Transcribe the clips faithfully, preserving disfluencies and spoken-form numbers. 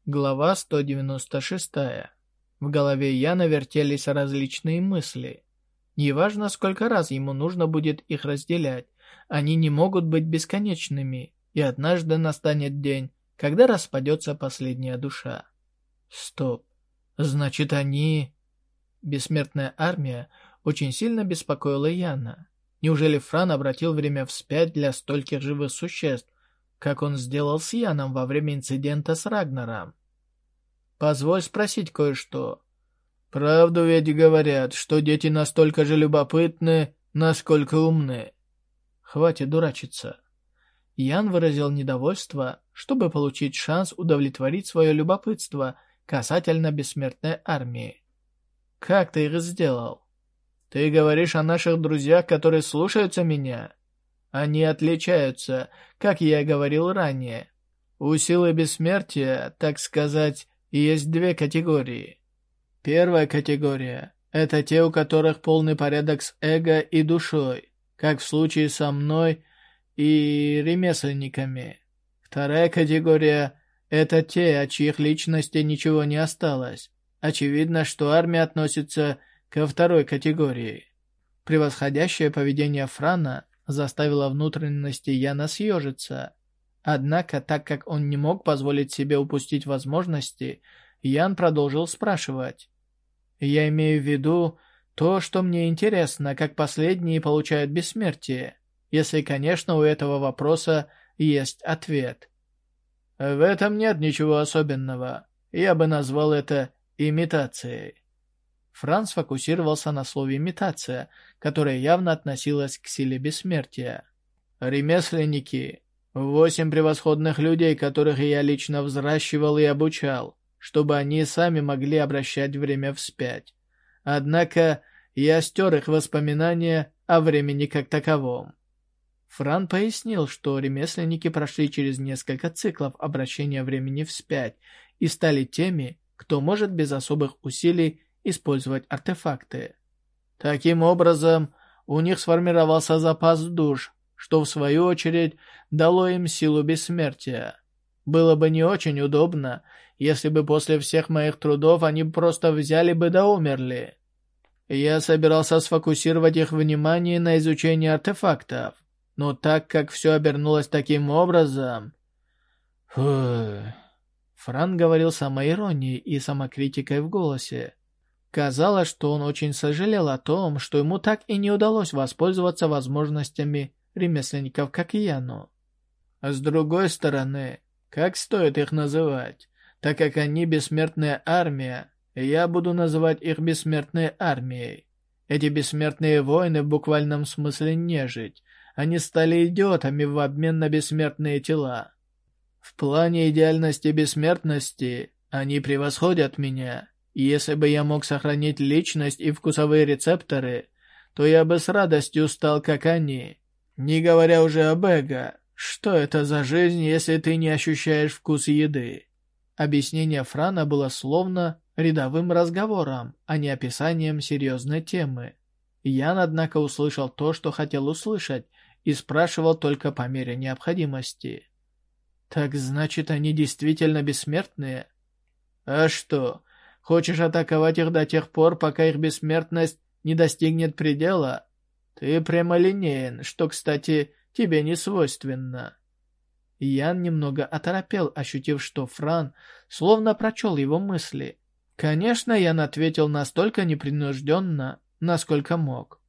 Глава сто девяносто шесть. В голове Яна вертелись различные мысли. Неважно, сколько раз ему нужно будет их разделять, они не могут быть бесконечными, и однажды настанет день, когда распадется последняя душа. Стоп. Значит, они... Бессмертная армия очень сильно беспокоила Яна. Неужели Фран обратил время вспять для стольких живых существ, как он сделал с Яном во время инцидента с Рагнаром? Позволь спросить кое-что. Правду ведь говорят, что дети настолько же любопытны, насколько умны. Хватит дурачиться. Ян выразил недовольство, чтобы получить шанс удовлетворить свое любопытство касательно бессмертной армии. Как ты их сделал? Ты говоришь о наших друзьях, которые слушаются меня? Они отличаются, как я говорил ранее. У силы бессмертия, так сказать, есть две категории. Первая категория – это те, у которых полный порядок с эго и душой, как в случае со мной и ремесленниками. Вторая категория – это те, от чьих личностей ничего не осталось. Очевидно, что армия относится ко второй категории. Превосходящее поведение Франа заставило внутренности Яна съежиться. Однако, так как он не мог позволить себе упустить возможности, Ян продолжил спрашивать. «Я имею в виду то, что мне интересно, как последние получают бессмертие, если, конечно, у этого вопроса есть ответ». «В этом нет ничего особенного. Я бы назвал это имитацией». Фран сфокусировался на слове «имитация», которое явно относилось к силе бессмертия. «Ремесленники. Восемь превосходных людей, которых я лично взращивал и обучал, чтобы они сами могли обращать время вспять. Однако я стер их воспоминания о времени как таковом». Фран пояснил, что ремесленники прошли через несколько циклов обращения времени вспять и стали теми, кто может без особых усилий использовать артефакты. Таким образом, у них сформировался запас душ, что в свою очередь дало им силу бессмертия. Было бы не очень удобно, если бы после всех моих трудов они просто взяли бы да умерли. Я собирался сфокусировать их внимание на изучении артефактов, но так как все обернулось таким образом... Фух... Фран говорил самоиронией и самокритикой в голосе. Казалось, что он очень сожалел о том, что ему так и не удалось воспользоваться возможностями ремесленников, как и Яну. А с другой стороны, как стоит их называть? Так как они бессмертная армия, я буду называть их бессмертной армией. Эти бессмертные воины в буквальном смысле нежить. Они стали идиотами в обмен на бессмертные тела. В плане идеальности бессмертности они превосходят меня. И если бы я мог сохранить личность и вкусовые рецепторы, то я бы с радостью стал как они. Не говоря уже об эго. Что это за жизнь, если ты не ощущаешь вкус еды? Объяснение Франа было словно рядовым разговором, а не описанием серьезной темы. Ян, однако, услышал то, что хотел услышать, и спрашивал только по мере необходимости. «Так значит, они действительно бессмертные?» «А что, хочешь атаковать их до тех пор, пока их бессмертность не достигнет предела? Ты прямолинеен, что, кстати, тебе не свойственно». Ян немного оторопел, ощутив, что Фран словно прочел его мысли. Конечно, Ян ответил настолько непринужденно, насколько мог.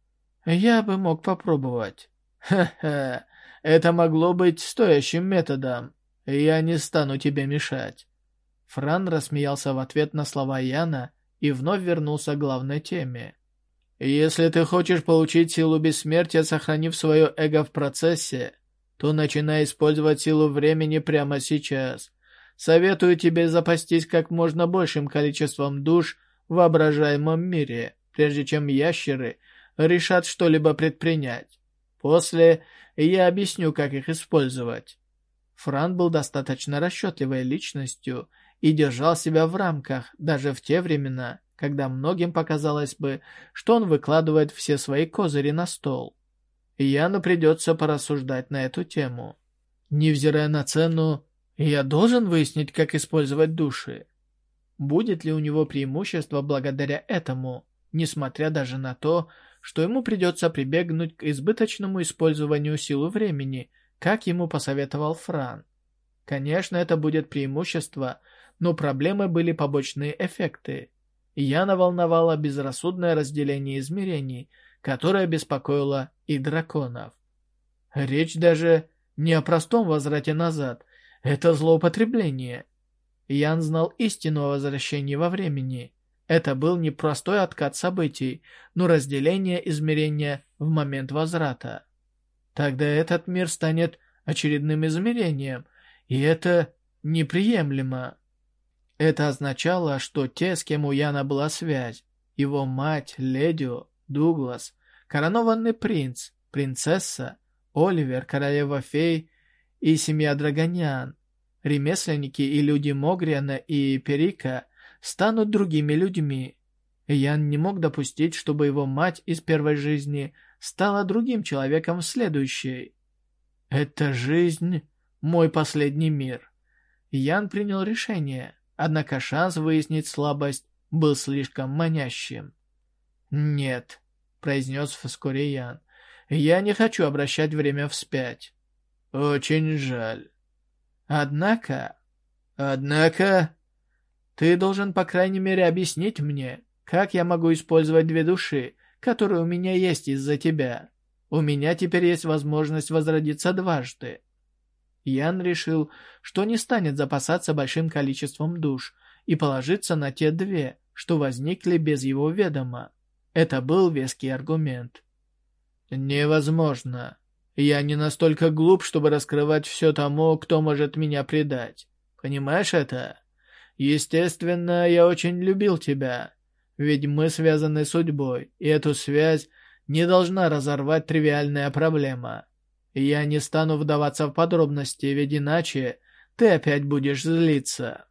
«Я бы мог попробовать». «Ха-ха, это могло быть стоящим методом. Я не стану тебе мешать». Фран рассмеялся в ответ на слова Яна и вновь вернулся к главной теме. «Если ты хочешь получить силу бессмертия, сохранив свое эго в процессе, то начинай использовать силу времени прямо сейчас. Советую тебе запастись как можно большим количеством душ в воображаемом мире, прежде чем ящеры решат что-либо предпринять. После я объясню, как их использовать». Фран был достаточно расчетливой личностью и держал себя в рамках, даже в те времена, когда многим показалось бы, что он выкладывает все свои козыри на стол. Яну придется порассуждать на эту тему. Невзирая на цену, Я должен выяснить, как использовать души. Будет ли у него преимущество благодаря этому, несмотря даже на то, что ему придется прибегнуть к избыточному использованию силы времени, как ему посоветовал Фран. Конечно, это будет преимущество, но проблемы были побочные эффекты. Яна волновало безрассудное разделение измерений, которое беспокоило и драконов. Речь даже не о простом возврате назад, это злоупотребление. Ян знал истину о возвращении во времени. Это был не простой откат событий, но разделение измерения в момент возврата. Тогда этот мир станет очередным измерением, и это неприемлемо. Это означало, что те, с кем у Яна была связь, его мать, леди Дуглас, коронованный принц, принцесса, Оливер, королева фей и семья Драгонян, ремесленники и люди Могриана и Перика станут другими людьми. Ян не мог допустить, чтобы его мать из первой жизни стала другим человеком в следующей. «Это жизнь, мой последний мир». Ян принял решение, однако шанс выяснить слабость был слишком манящим. «Нет», — произнес вскоре Ян, — «я не хочу обращать время вспять». «Очень жаль». «Однако...» «Однако...» «Ты должен, по крайней мере, объяснить мне, как я могу использовать две души, которые у меня есть из-за тебя. У меня теперь есть возможность возродиться дважды». Ян решил, что не станет запасаться большим количеством душ и положиться на те две, что возникли без его ведома. Это был веский аргумент. «Невозможно. Я не настолько глуп, чтобы раскрывать все тому, кто может меня предать. Понимаешь это? Естественно, я очень любил тебя, ведь мы связаны судьбой, и эту связь не должна разорвать тривиальная проблема. Я не стану вдаваться в подробности, ведь иначе ты опять будешь злиться».